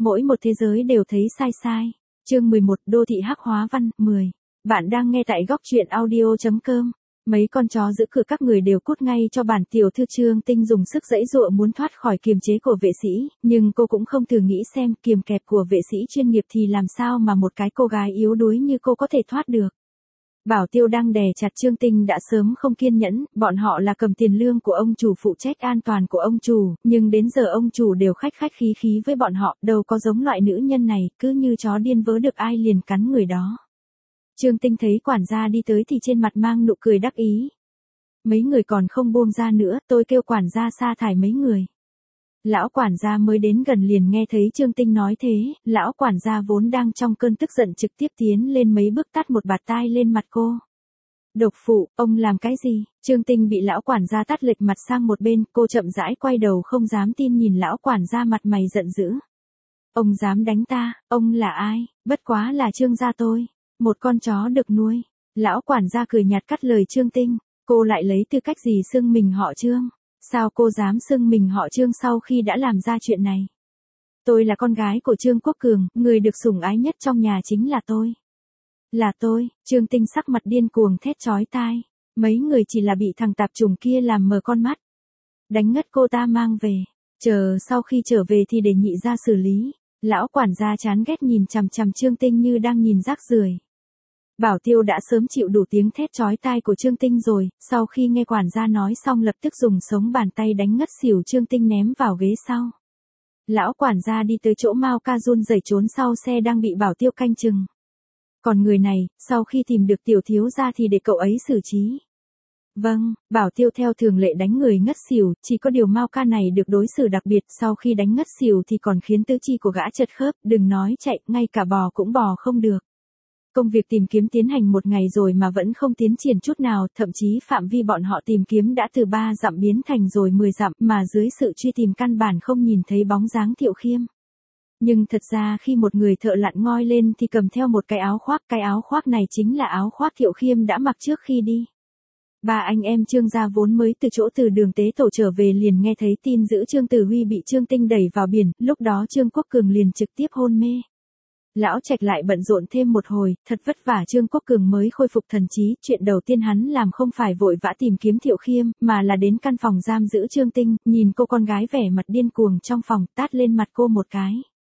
Mỗi một thế giới đều thấy sai sai. Chương 11, đô thị hắc hóa văn, 10. Bạn đang nghe tại góc truyện audio.com. Mấy con chó giữ cửa các người đều cút ngay cho bản tiểu thư. Trương Tinh dùng sức giãy giụa muốn thoát khỏi kiềm chế của vệ sĩ, nhưng cô cũng không thử nghĩ xem kiềm kẹp của vệ sĩ chuyên nghiệp thì làm sao mà một cái cô gái yếu đuối như cô có thể thoát được. Bảo tiêu đang đè chặt Trương Tinh đã sớm không kiên nhẫn, bọn họ là cầm tiền lương của ông chủ phụ trách an toàn của ông chủ, nhưng đến giờ ông chủ đều khách khách khí khí với bọn họ, đâu có giống loại nữ nhân này, cứ như chó điên vớ được ai liền cắn người đó. Trương Tinh thấy quản gia đi tới thì trên mặt mang nụ cười đắc ý. Mấy người còn không buông ra nữa, tôi kêu quản gia sa thải mấy người. Lão quản gia mới đến gần liền nghe thấy Trương Tinh nói thế, lão quản gia vốn đang trong cơn tức giận trực tiếp tiến lên mấy bước tát một bạt tai lên mặt cô. Độc phụ, ông làm cái gì? Trương Tinh bị lão quản gia tát lệch mặt sang một bên, cô chậm rãi quay đầu không dám tin nhìn lão quản gia mặt mày giận dữ. Ông dám đánh ta, ông là ai? Bất quá là Trương gia tôi, một con chó được nuôi. Lão quản gia cười nhạt cắt lời Trương Tinh, cô lại lấy tư cách gì xưng mình họ Trương? Sao cô dám xưng mình họ Trương sau khi đã làm ra chuyện này? Tôi là con gái của Trương Quốc Cường, người được sủng ái nhất trong nhà chính là tôi. Là tôi, Trương Tinh sắc mặt điên cuồng thét chói tai. Mấy người chỉ là bị thằng tạp chủng kia làm mờ con mắt. Đánh ngất cô ta mang về. Chờ sau khi trở về thì để nhị ra xử lý. Lão quản gia chán ghét nhìn chằm chằm Trương Tinh như đang nhìn rác rưởi. Bảo tiêu đã sớm chịu đủ tiếng thét chói tai của Trương Tinh rồi, sau khi nghe quản gia nói xong lập tức dùng sống bàn tay đánh ngất xỉu Trương Tinh ném vào ghế sau. Lão quản gia đi tới chỗ Mao Ca run rẩy trốn sau xe đang bị bảo tiêu canh chừng. Còn người này, sau khi tìm được tiểu thiếu gia thì để cậu ấy xử trí. Vâng, bảo tiêu theo thường lệ đánh người ngất xỉu, chỉ có điều Mao Ca này được đối xử đặc biệt, sau khi đánh ngất xỉu thì còn khiến tứ chi của gã chật khớp, đừng nói chạy, ngay cả bò cũng bò không được. Công việc tìm kiếm tiến hành một ngày rồi mà vẫn không tiến triển chút nào, thậm chí phạm vi bọn họ tìm kiếm đã từ 3 dặm biến thành rồi 10 dặm, mà dưới sự truy tìm căn bản không nhìn thấy bóng dáng Thiệu Khiêm. Nhưng thật ra khi một người thợ lặn ngoi lên thì cầm theo một cái áo khoác này chính là áo khoác Thiệu Khiêm đã mặc trước khi đi. Ba anh em Trương gia vốn mới từ chỗ từ đường tế tổ trở về liền nghe thấy tin giữ Trương Tử Huy bị Trương Tinh đẩy vào biển, lúc đó Trương Quốc Cường liền trực tiếp hôn mê. Lão Trạch lại bận rộn thêm một hồi, thật vất vả Trương Quốc Cường mới khôi phục thần trí, chuyện đầu tiên hắn làm không phải vội vã tìm kiếm Thiệu Khiêm, mà là đến căn phòng giam giữ Trương Tinh, nhìn cô con gái vẻ mặt điên cuồng trong phòng, tát lên mặt cô một cái.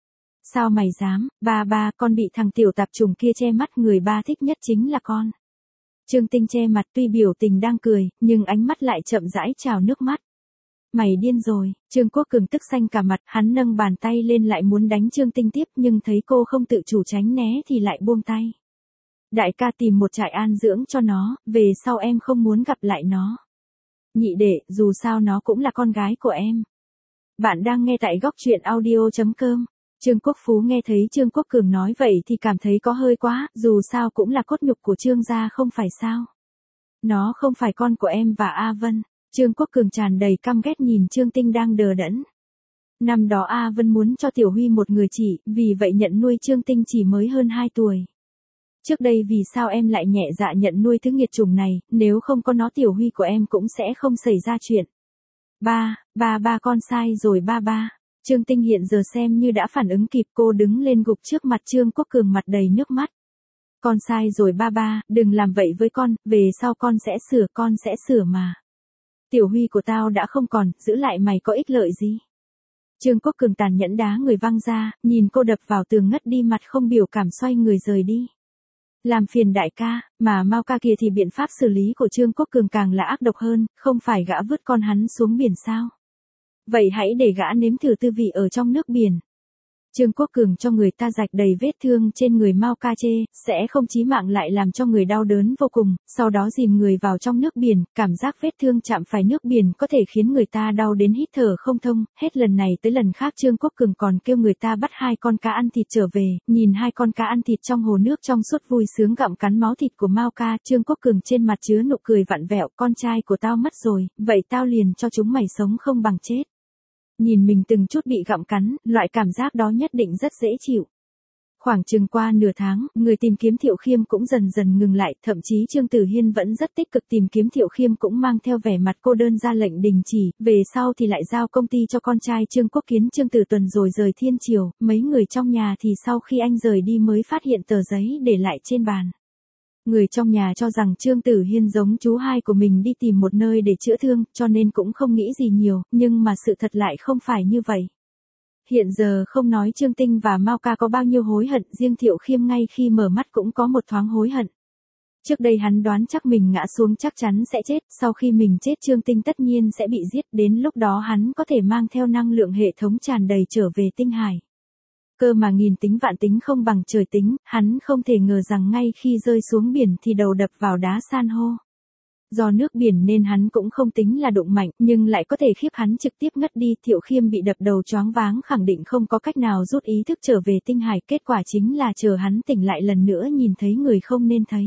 Sao mày dám, ba, con bị thằng tiểu tạp chủng kia che mắt, người ba thích nhất chính là con. Trương Tinh che mặt tuy biểu tình đang cười, nhưng ánh mắt lại chậm rãi trào nước mắt. Mày điên rồi, Trương Quốc Cường tức xanh cả mặt, hắn nâng bàn tay lên lại muốn đánh Trương Tinh tiếp nhưng thấy cô không tự chủ tránh né thì lại buông tay. Đại ca tìm một trại an dưỡng cho nó, về sau em không muốn gặp lại nó. Nhị đệ, dù sao nó cũng là con gái của em. Bạn đang nghe tại góc truyện audio.com. Trương Quốc Phú nghe thấy Trương Quốc Cường nói vậy thì cảm thấy có hơi quá, dù sao cũng là cốt nhục của Trương gia không phải sao. Nó không phải con của em và A Vân. Trương Quốc Cường tràn đầy căm ghét nhìn Trương Tinh đang đờ đẫn. Năm đó A Vân muốn cho Tiểu Huy một người chỉ, vì vậy nhận nuôi Trương Tinh chỉ mới hơn 2 tuổi. Trước đây vì sao em lại nhẹ dạ nhận nuôi thứ nghiệt chủng này, nếu không có nó Tiểu Huy của em cũng sẽ không xảy ra chuyện. Ba con sai rồi ba. Trương Tinh hiện giờ xem như đã phản ứng kịp, cô đứng lên gục trước mặt Trương Quốc Cường mặt đầy nước mắt. Con sai rồi ba, đừng làm vậy với con, về sau con sẽ sửa mà. Tiểu Huy của tao đã không còn, giữ lại mày có ích lợi gì? Trương Quốc Cường tàn nhẫn đá người văng ra, nhìn cô đập vào tường ngất đi mặt không biểu cảm xoay người rời đi. Làm phiền đại ca, mà Mao ca kia thì biện pháp xử lý của Trương Quốc Cường càng là ác độc hơn, không phải gã vứt con hắn xuống biển sao? Vậy hãy để gã nếm thử tư vị ở trong nước biển. Trương Quốc Cường cho người ta rạch đầy vết thương trên người Mao Ca Chê, sẽ không chí mạng lại làm cho người đau đớn vô cùng, sau đó dìm người vào trong nước biển, cảm giác vết thương chạm phải nước biển có thể khiến người ta đau đến hít thở không thông, hết lần này tới lần khác Trương Quốc Cường còn kêu người ta bắt 2 con cá ăn thịt trở về, nhìn 2 con cá ăn thịt trong hồ nước trong suốt vui sướng gặm cắn máu thịt của Mao Ca, Trương Quốc Cường trên mặt chứa nụ cười vặn vẹo, con trai của tao mất rồi, vậy tao liền cho chúng mày sống không bằng chết. Nhìn mình từng chút bị gặm cắn, loại cảm giác đó nhất định rất dễ chịu. Khoảng chừng qua nửa tháng, người tìm kiếm Thiệu Khiêm cũng dần dần ngừng lại, thậm chí Trương Tử Hiên vẫn rất tích cực tìm kiếm Thiệu Khiêm cũng mang theo vẻ mặt cô đơn ra lệnh đình chỉ, về sau thì lại giao công ty cho con trai Trương Quốc Kiến Trương Tử Tuần rồi rời Thiên Triều, mấy người trong nhà thì sau khi anh rời đi mới phát hiện tờ giấy để lại trên bàn. Người trong nhà cho rằng Trương Tử Hiên giống chú hai của mình đi tìm một nơi để chữa thương, cho nên cũng không nghĩ gì nhiều, nhưng mà sự thật lại không phải như vậy. Hiện giờ không nói Trương Tinh và Mao Ca có bao nhiêu hối hận, riêng Thiệu Khiêm ngay khi mở mắt cũng có một thoáng hối hận. Trước đây hắn đoán chắc mình ngã xuống chắc chắn sẽ chết, sau khi mình chết Trương Tinh tất nhiên sẽ bị giết, đến lúc đó hắn có thể mang theo năng lượng hệ thống tràn đầy trở về tinh hải. Cơ mà nghìn tính vạn tính không bằng trời tính, hắn không thể ngờ rằng ngay khi rơi xuống biển thì đầu đập vào đá san hô. Do nước biển nên hắn cũng không tính là đụng mạnh, nhưng lại có thể khiếp hắn trực tiếp ngất đi. Thiệu Khiêm bị đập đầu choáng váng khẳng định không có cách nào rút ý thức trở về tinh hải, kết quả chính là chờ hắn tỉnh lại lần nữa nhìn thấy người không nên thấy.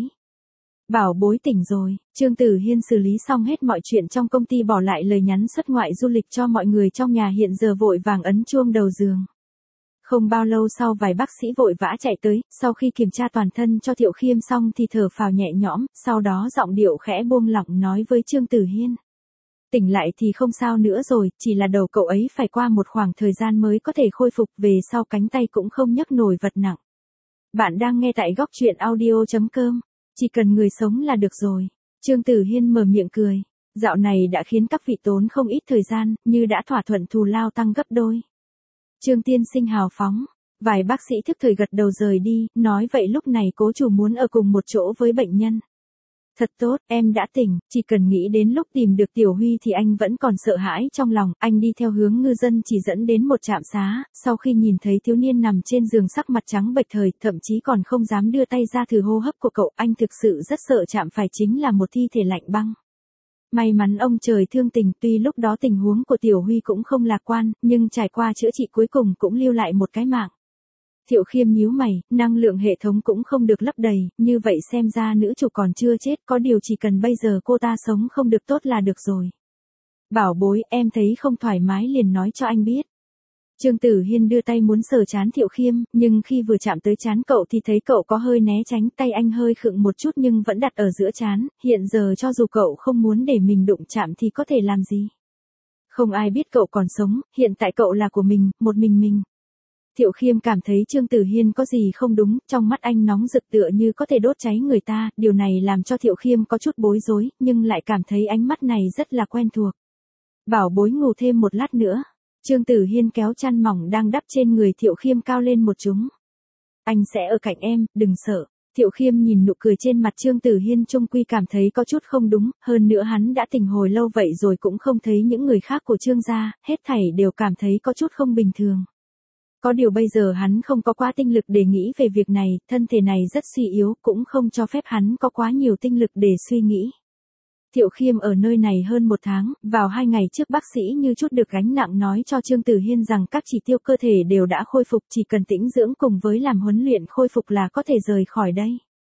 Bảo bối tỉnh rồi, Trương Tử Hiên xử lý xong hết mọi chuyện trong công ty, bỏ lại lời nhắn xuất ngoại du lịch cho mọi người trong nhà, hiện giờ vội vàng ấn chuông đầu giường. Không bao lâu sau vài bác sĩ vội vã chạy tới, sau khi kiểm tra toàn thân cho Thiệu Khiêm xong thì thở phào nhẹ nhõm, sau đó giọng điệu khẽ buông lỏng nói với Trương Tử Hiên. Tỉnh lại thì không sao nữa rồi, chỉ là đầu cậu ấy phải qua một khoảng thời gian mới có thể khôi phục, về sau cánh tay cũng không nhấc nổi vật nặng. Bạn đang nghe tại góc truyện audio.com, chỉ cần người sống là được rồi. Trương Tử Hiên mở miệng cười, dạo này đã khiến các vị tốn không ít thời gian, như đã thỏa thuận thù lao tăng gấp đôi. Trương tiên sinh hào phóng, vài bác sĩ thức thời gật đầu rời đi, nói vậy lúc này cố chủ muốn ở cùng một chỗ với bệnh nhân. Thật tốt, em đã tỉnh, chỉ cần nghĩ đến lúc tìm được Tiểu Huy thì anh vẫn còn sợ hãi trong lòng. Anh đi theo hướng ngư dân chỉ dẫn đến một trạm xá, sau khi nhìn thấy thiếu niên nằm trên giường sắc mặt trắng bệch thời, thậm chí còn không dám đưa tay ra thử hô hấp của cậu, anh thực sự rất sợ chạm phải chính là một thi thể lạnh băng. May mắn ông trời thương tình, tuy lúc đó tình huống của Tiểu Huy cũng không lạc quan, nhưng trải qua chữa trị cuối cùng cũng lưu lại một cái mạng. Thiệu Khiêm nhíu mày, năng lượng hệ thống cũng không được lấp đầy, như vậy xem ra nữ chủ còn chưa chết, có điều chỉ cần bây giờ cô ta sống không được tốt là được rồi. Bảo bối, em thấy không thoải mái liền nói cho anh biết. Trương Tử Hiên đưa tay muốn sờ trán Thiệu Khiêm, nhưng khi vừa chạm tới trán cậu thì thấy cậu có hơi né tránh, tay anh hơi khựng một chút nhưng vẫn đặt ở giữa trán, hiện giờ cho dù cậu không muốn để mình đụng chạm thì có thể làm gì. Không ai biết cậu còn sống, hiện tại cậu là của mình, một mình. Thiệu Khiêm cảm thấy Trương Tử Hiên có gì không đúng, trong mắt anh nóng rực tựa như có thể đốt cháy người ta, điều này làm cho Thiệu Khiêm có chút bối rối, nhưng lại cảm thấy ánh mắt này rất là quen thuộc. Bảo bối ngủ thêm một lát nữa. Trương Tử Hiên kéo chăn mỏng đang đắp trên người Thiệu Khiêm cao lên một chúng. Anh sẽ ở cạnh em, đừng sợ. Thiệu Khiêm nhìn nụ cười trên mặt Trương Tử Hiên chung quy cảm thấy có chút không đúng, hơn nữa hắn đã tỉnh hồi lâu vậy rồi cũng không thấy những người khác của Trương gia, hết thảy đều cảm thấy có chút không bình thường. Có điều bây giờ hắn không có quá tinh lực để nghĩ về việc này, thân thể này rất suy yếu, cũng không cho phép hắn có quá nhiều tinh lực để suy nghĩ. Thiệu Khiêm ở nơi này hơn một tháng, vào 2 ngày trước bác sĩ như chút được gánh nặng nói cho Trương Tử Hiên rằng các chỉ tiêu cơ thể đều đã khôi phục, chỉ cần tĩnh dưỡng cùng với làm huấn luyện khôi phục là có thể rời khỏi đây.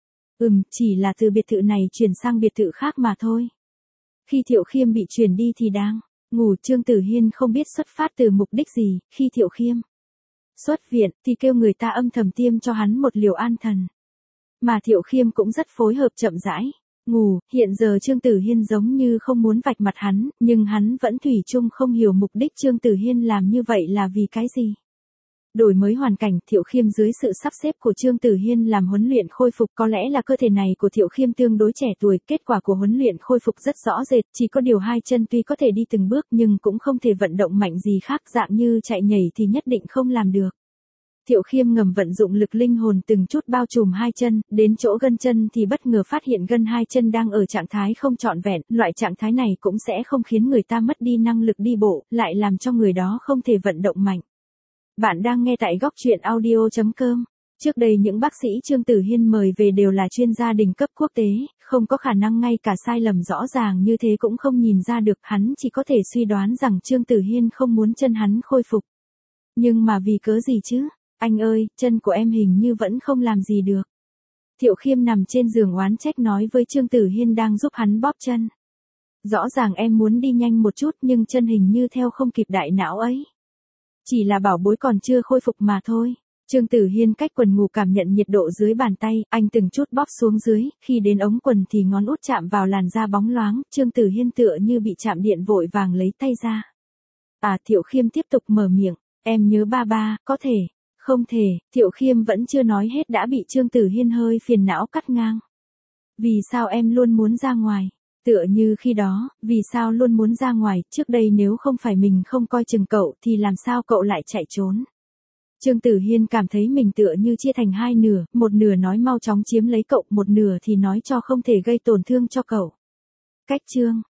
Chỉ là từ biệt thự này chuyển sang biệt thự khác mà thôi. Khi Thiệu Khiêm bị chuyển đi thì đang ngủ, Trương Tử Hiên không biết xuất phát từ mục đích gì, khi Thiệu Khiêm xuất viện thì kêu người ta âm thầm tiêm cho hắn một liều an thần. Mà Thiệu Khiêm cũng rất phối hợp chậm rãi. Ngủ, hiện giờ Trương Tử Hiên giống như không muốn vạch mặt hắn, nhưng hắn vẫn thủy chung không hiểu mục đích Trương Tử Hiên làm như vậy là vì cái gì. Đổi mới hoàn cảnh, Thiệu Khiêm dưới sự sắp xếp của Trương Tử Hiên làm huấn luyện khôi phục, có lẽ là cơ thể này của Thiệu Khiêm tương đối trẻ tuổi, kết quả của huấn luyện khôi phục rất rõ rệt, chỉ có điều hai chân tuy có thể đi từng bước nhưng cũng không thể vận động mạnh gì khác, dạng như chạy nhảy thì nhất định không làm được. Thiệu Khiêm ngầm vận dụng lực linh hồn từng chút bao trùm hai chân, đến chỗ gân chân thì bất ngờ phát hiện gân hai chân đang ở trạng thái không trọn vẹn, loại trạng thái này cũng sẽ không khiến người ta mất đi năng lực đi bộ, lại làm cho người đó không thể vận động mạnh. Bạn đang nghe tại góc truyện audio.com. Trước đây những bác sĩ Trương Tử Hiên mời về đều là chuyên gia đỉnh cấp quốc tế, không có khả năng ngay cả sai lầm rõ ràng như thế cũng không nhìn ra được, hắn chỉ có thể suy đoán rằng Trương Tử Hiên không muốn chân hắn khôi phục. Nhưng mà vì cớ gì chứ? Anh ơi, chân của em hình như vẫn không làm gì được. Thiệu Khiêm nằm trên giường oán trách nói với Trương Tử Hiên đang giúp hắn bóp chân. Rõ ràng em muốn đi nhanh một chút nhưng chân hình như theo không kịp đại não ấy. Chỉ là bảo bối còn chưa khôi phục mà thôi. Trương Tử Hiên cách quần ngủ cảm nhận nhiệt độ dưới bàn tay, anh từng chút bóp xuống dưới, khi đến ống quần thì ngón út chạm vào làn da bóng loáng, Trương Tử Hiên tựa như bị chạm điện vội vàng lấy tay ra. Thiệu Khiêm tiếp tục mở miệng, em nhớ ba ba, có thể, không thể, Thiệu Khiêm vẫn chưa nói hết đã bị Trương Tử Hiên hơi phiền não cắt ngang. Vì sao em luôn muốn ra ngoài? Tựa như khi đó, vì sao luôn muốn ra ngoài, trước đây nếu không phải mình không coi chừng cậu thì làm sao cậu lại chạy trốn? Trương Tử Hiên cảm thấy mình tựa như chia thành hai nửa, một nửa nói mau chóng chiếm lấy cậu, một nửa thì nói cho không thể gây tổn thương cho cậu. Cách Trương